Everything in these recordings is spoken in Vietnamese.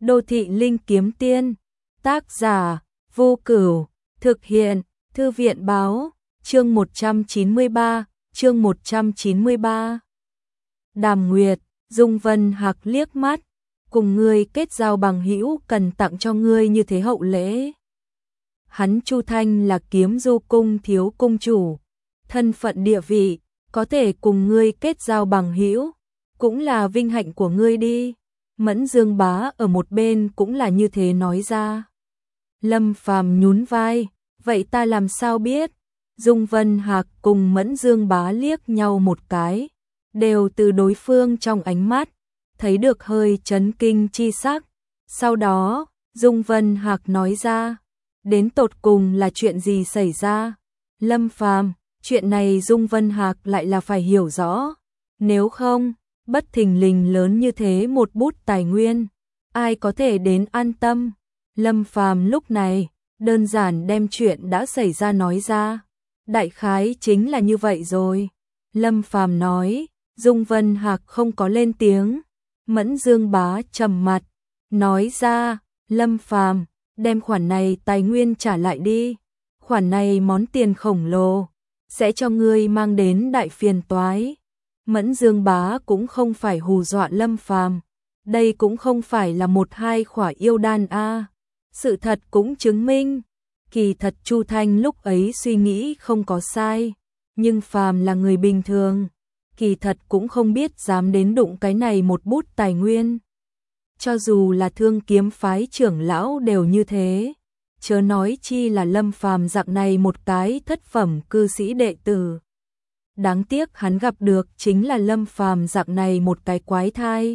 Đô thị linh kiếm tiên, tác giả, Vô Cửu, thực hiện, Thư viện báo, chương 193, chương 193. Đàm Nguyệt, Dung Vân Hạc liếc mắt, cùng ngươi kết giao bằng hữu cần tặng cho ngươi như thế hậu lễ. Hắn Chu Thanh là Kiếm Du cung thiếu cung chủ, thân phận địa vị, có thể cùng ngươi kết giao bằng hữu, cũng là vinh hạnh của ngươi đi. Mẫn Dương Bá ở một bên cũng là như thế nói ra. Lâm Phàm nhún vai, vậy ta làm sao biết? Dung Vân Hạc cùng Mẫn Dương Bá liếc nhau một cái, đều từ đối phương trong ánh mắt thấy được hơi chấn kinh chi sắc. Sau đó, Dung Vân Hạc nói ra, đến tột cùng là chuyện gì xảy ra? Lâm Phàm, chuyện này Dung Vân Hạc lại là phải hiểu rõ, nếu không, bất thình lình lớn như thế một bút tài nguyên, ai có thể đến an tâm? Lâm Phàm lúc này, đơn giản đem chuyện đã xảy ra nói ra. Đại khái chính là như vậy rồi. Lâm Phàm nói, Dung Vân Hạc không có lên tiếng. Mẫn Dương Bá trầm mặt, nói ra, Lâm Phàm, đem khoản này tài nguyên trả lại đi. Khoản này món tiền khổng lồ, sẽ cho ngươi mang đến đại phiền toái. Mẫn Dương Bá cũng không phải hù dọa Lâm Phàm, đây cũng không phải là một hai khỏa yêu đan a. Sự thật cũng chứng minh, kỳ thật Chu Thanh lúc ấy suy nghĩ không có sai, nhưng Phàm là người bình thường, kỳ thật cũng không biết dám đến đụng cái này một bút tài nguyên. Cho dù là Thương Kiếm phái trưởng lão đều như thế, chớ nói chi là Lâm Phàm dạng này một cái thất phẩm cư sĩ đệ tử. Đáng tiếc hắn gặp được chính là Lâm Phàm dạng này một cái quái thai.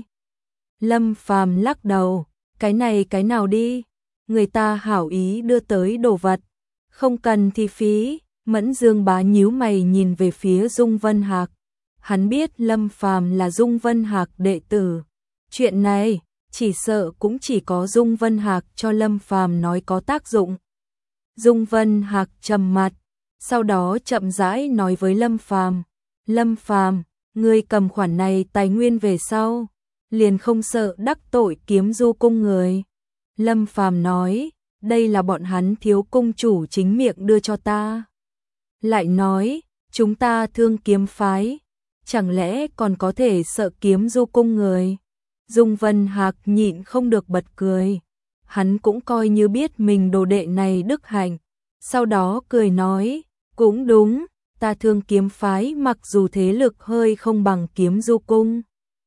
Lâm Phàm lắc đầu, cái này cái nào đi, người ta hảo ý đưa tới đồ vật, không cần thì phí. Mẫn Dương Bá nhíu mày nhìn về phía Dung Vân Hạc, hắn biết Lâm Phàm là Dung Vân Hạc đệ tử, chuyện này chỉ sợ cũng chỉ có Dung Vân Hạc cho Lâm Phàm nói có tác dụng. Dung Vân Hạc trầm mặt, sau đó chậm rãi nói với Lâm Phàm, Lâm Phàm, ngươi cầm khoản này tài nguyên về sau, liền không sợ đắc tội Kiếm Du cung người. Lâm Phàm nói, đây là bọn hắn thiếu cung chủ chính miệng đưa cho ta. Lại nói, chúng ta Thương Kiếm phái, chẳng lẽ còn có thể sợ Kiếm Du cung người? Dung Vân Hạc nhịn không được bật cười, hắn cũng coi như biết mình đồ đệ này đức hạnh, sau đó cười nói, cũng đúng, ta Thương Kiếm phái mặc dù thế lực hơi không bằng Kiếm Du cung,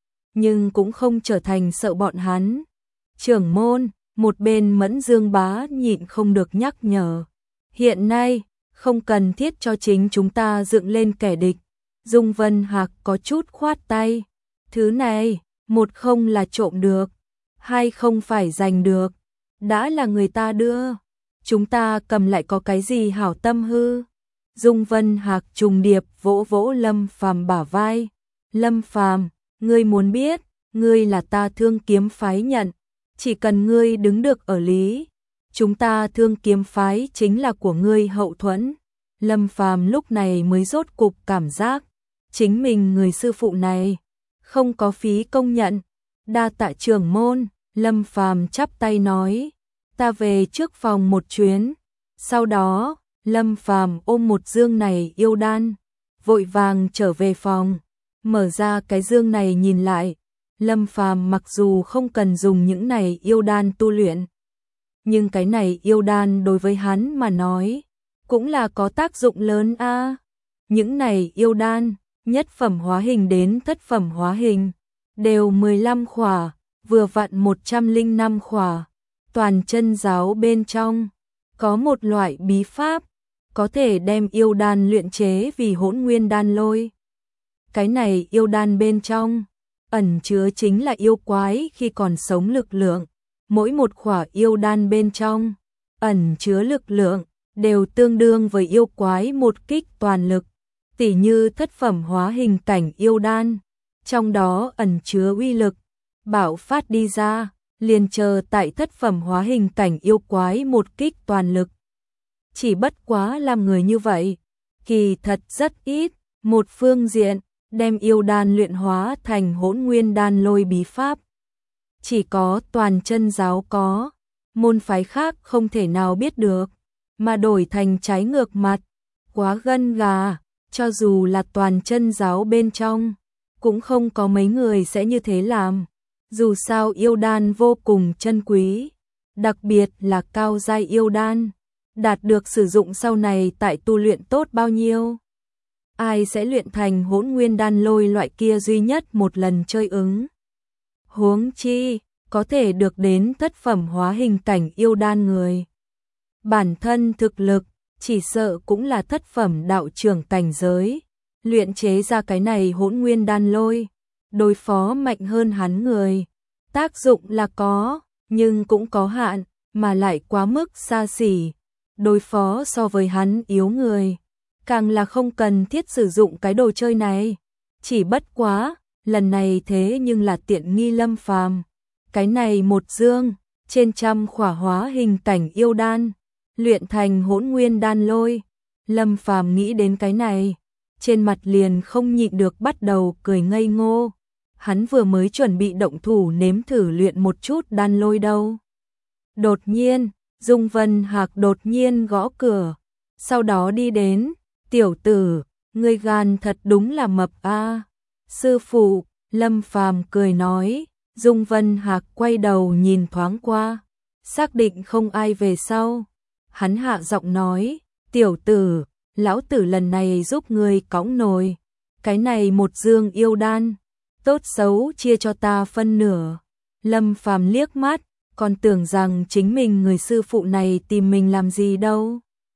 nhưng cũng không trở thành sợ bọn hắn. Trưởng môn, một bên Mẫn Dương Bá nhịn không được nhắc nhở, hiện nay, không cần thiết cho chính chúng ta dựng lên kẻ địch. Dung Vân Hạc có chút khoát tay, thứ này, một không là trộm được, hai không phải giành được, đã là người ta đưa, chúng ta cầm lại có cái gì hảo tâm hư. Dung Vân Hạc trùng điệp vỗ vỗ Lâm Phàm bả vai, Lâm Phàm, ngươi muốn biết, ngươi là ta Thương Kiếm phái nhận, chỉ cần ngươi đứng được ở lý, chúng ta Thương Kiếm phái chính là của ngươi hậu thuẫn. Lâm Phàm lúc này mới rốt cục cảm giác, chính mình người sư phụ này không có phí công nhận. Đa tạ trưởng môn. Lâm Phàm chắp tay nói, ta về trước phòng một chuyến. Sau đó, Lâm Phàm ôm một dương này yêu đan, vội vàng trở về phòng, mở ra cái dương này nhìn lại. Lâm Phàm mặc dù không cần dùng những này yêu đan tu luyện, nhưng cái này yêu đan đối với hắn mà nói, cũng là có tác dụng lớn a. Những này yêu đan, nhất phẩm hóa hình đến thất phẩm hóa hình, đều 15 khỏa, vừa vặn 105 khỏa. Toàn chân giáo bên trong, có một loại bí pháp, có thể đem yêu đan luyện chế vì Hỗn Nguyên đan lôi. Cái này yêu đan bên trong, ẩn chứa chính là yêu quái khi còn sống lực lượng. Mỗi một khỏa yêu đan bên trong, ẩn chứa lực lượng, đều tương đương với yêu quái một kích toàn lực. Tỉ như thất phẩm hóa hình cảnh yêu đan, trong đó ẩn chứa uy lực, bạo phát đi ra, liền chờ tại thất phẩm hóa hình cảnh yêu quái một kích toàn lực. Chỉ bất quá làm người như vậy, kỳ thật rất ít. Một phương diện, đem yêu đan luyện hóa thành Hỗn Nguyên đan lôi bí pháp, chỉ có Toàn Chân giáo có, môn phái khác không thể nào biết được, mà đổi thành trái ngược mặt, quá gân gà, cho dù là Toàn Chân giáo bên trong, cũng không có mấy người sẽ như thế làm. Dù sao yêu đan vô cùng chân quý, đặc biệt là cao giai yêu đan, đạt được sử dụng sau này tại tu luyện tốt bao nhiêu. Ai sẽ luyện thành Hỗn Nguyên đan lôi loại kia duy nhất một lần chơi ứng. Huống chi, có thể được đến thất phẩm hóa hình cảnh yêu đan người. Bản thân thực lực, chỉ sợ cũng là thất phẩm đạo trưởng cảnh giới. Luyện chế ra cái này Hỗn Nguyên đan lôi, đối phó mạnh hơn hắn người. Tác dụng là có, nhưng cũng có hạn, mà lại quá mức xa xỉ. Đối phó so với hắn yếu người, càng là không cần thiết sử dụng cái đồ chơi này. Chỉ bất quá, lần này thế nhưng là tiện nghi Lâm Phàm. Cái này một dương, trên trăm khỏa hóa hình cảnh yêu đan, luyện thành Hỗn Nguyên đan lôi. Lâm Phàm nghĩ đến cái này, trên mặt liền không nhịn được bắt đầu cười ngây ngô. Hắn vừa mới chuẩn bị động thủ nếm thử luyện một chút đan lôi đâu. Đột nhiên, Dung Vân Hạc đột nhiên gõ cửa, sau đó đi đến, "Tiểu tử, ngươi gan thật đúng là mập a." "Sư phụ." Lâm Phàm cười nói. Dung Vân Hạc quay đầu nhìn thoáng qua, xác định không ai về sau, hắn hạ giọng nói, "Tiểu tử, lão tử lần này giúp ngươi cõng nồi, cái này một dương yêu đan, tốt xấu chia cho ta phân nửa." Lâm Phàm liếc mắt, còn tưởng rằng chính mình người sư phụ này tìm mình làm gì đâu.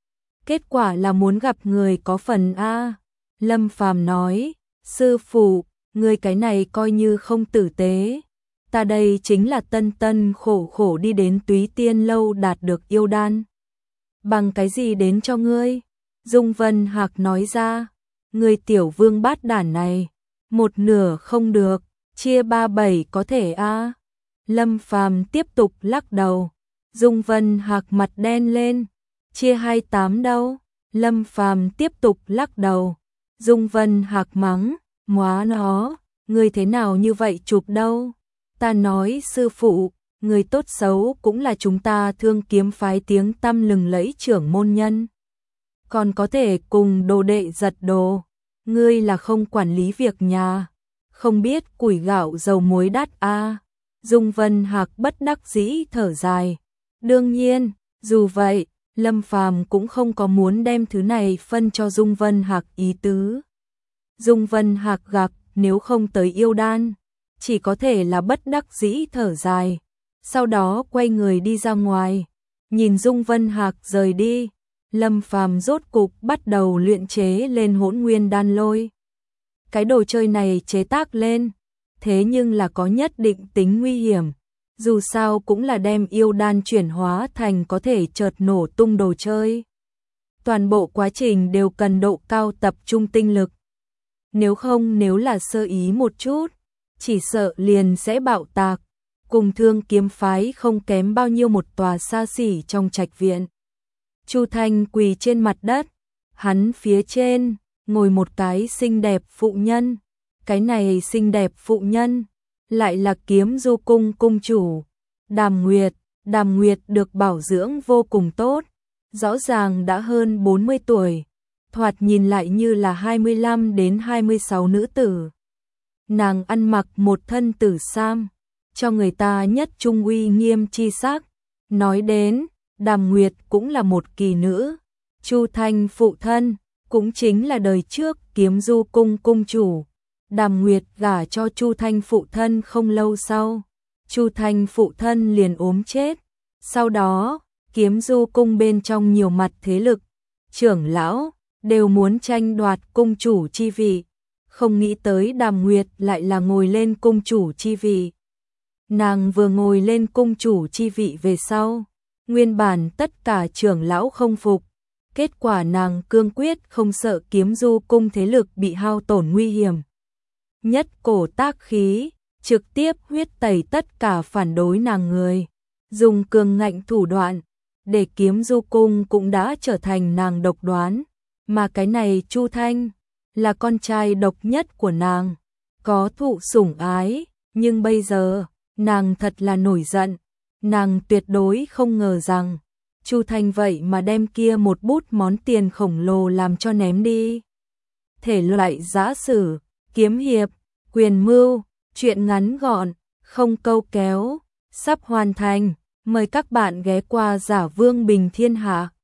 Kết quả là muốn gặp người có phần a. Lâm Phàm nói, "Sư phụ, ngươi cái này coi như không tử tế. Ta đây chính là tân tân khổ khổ đi đến Túy Tiên lâu đạt được yêu đan. Bằng cái gì đến cho ngươi?" Dung Vân Hạc nói ra, "Ngươi tiểu vương bát đản này, một nửa không được, chia 3/7 có thể a." Lâm Phàm tiếp tục lắc đầu. Dung Vân Hạc mặt đen lên, "Chia 28 đâu?" Lâm Phàm tiếp tục lắc đầu. Dung Vân Hạc mắng, "Móa nó, ngươi thế nào như vậy chụp đâu?" Ta nói, "Sư phụ, người tốt xấu cũng là chúng ta Thương Kiếm phái tiếng tăm lừng lẫy trưởng môn nhân, còn có thể cùng đồ đệ giật đồ, ngươi là không quản lý việc nhà, không biết củi gạo dầu muối đắt a." Dung Vân Hạc bất đắc dĩ thở dài. Đương nhiên, dù vậy, Lâm Phàm cũng không có muốn đem thứ này phân cho Dung Vân Hạc ý tứ. Dung Vân Hạc gặp nếu không tới yêu đan, chỉ có thể là bất đắc dĩ thở dài, sau đó quay người đi ra ngoài. Nhìn Dung Vân Hạc rời đi, Lâm Phàm rốt cục bắt đầu luyện chế lên Hỗn Nguyên đan lôi. Cái đồ chơi này chế tác lên, thế nhưng là có nhất định tính nguy hiểm, dù sao cũng là đem yêu đan chuyển hóa thành có thể chợt nổ tung đồ chơi. Toàn bộ quá trình đều cần độ cao tập trung tinh lực. Nếu là sơ ý một chút, chỉ sợ liền sẽ bạo tạc. Cùng Thương Kiếm phái không kém bao nhiêu một tòa xa xỉ trong trạch viện. Chu Thanh quỳ trên mặt đất, hắn phía trên ngồi một cái xinh đẹp phụ nhân. Cái này xinh đẹp phụ nhân lại là Kiếm Du cung cung chủ Đàm Nguyệt. Đàm Nguyệt được bảo dưỡng vô cùng tốt, rõ ràng đã hơn 40 tuổi, thoạt nhìn lại như là 25 đến 26 nữ tử. Nàng ăn mặc một thân tử sam, cho người ta nhất trung uy nghiêm chi sắc. Nói đến, Đàm Nguyệt cũng là một kỳ nữ. Chu Thanh phụ thân cũng chính là đời trước Kiếm Du cung cung chủ. Đàm Nguyệt gả cho Chu Thanh phụ thân không lâu sau, Chu Thanh phụ thân liền ốm chết. Sau đó, Kiếm Du cung bên trong nhiều mặt thế lực, trưởng lão đều muốn tranh đoạt cung chủ chi vị. Không nghĩ tới Đàm Nguyệt lại là ngồi lên cung chủ chi vị. Nàng vừa ngồi lên cung chủ chi vị về sau, nguyên bản tất cả trưởng lão không phục. Kết quả nàng cương quyết không sợ Kiếm Du cung thế lực bị hao tổn nguy hiểm. Nhất cổ tác khí, trực tiếp huyết tẩy tất cả phản đối nàng người. Dùng cường ngạnh thủ đoạn, để Kiếm Du cung cũng đã trở thành nàng độc đoán. Mà cái này Chu Thanh là con trai độc nhất của nàng, có thụ sủng ái, nhưng bây giờ Nàng thật là nổi giận, nàng tuyệt đối không ngờ rằng Chu Thanh vậy mà đem kia một bút món tiền khổng lồ làm cho ném đi. Thể loại giã sử, kiếm hiệp, quyền mưu, truyện ngắn gọn, không câu kéo, sắp hoàn thành. Mời các bạn ghé qua Giả Vương Bình Thiên Hạ.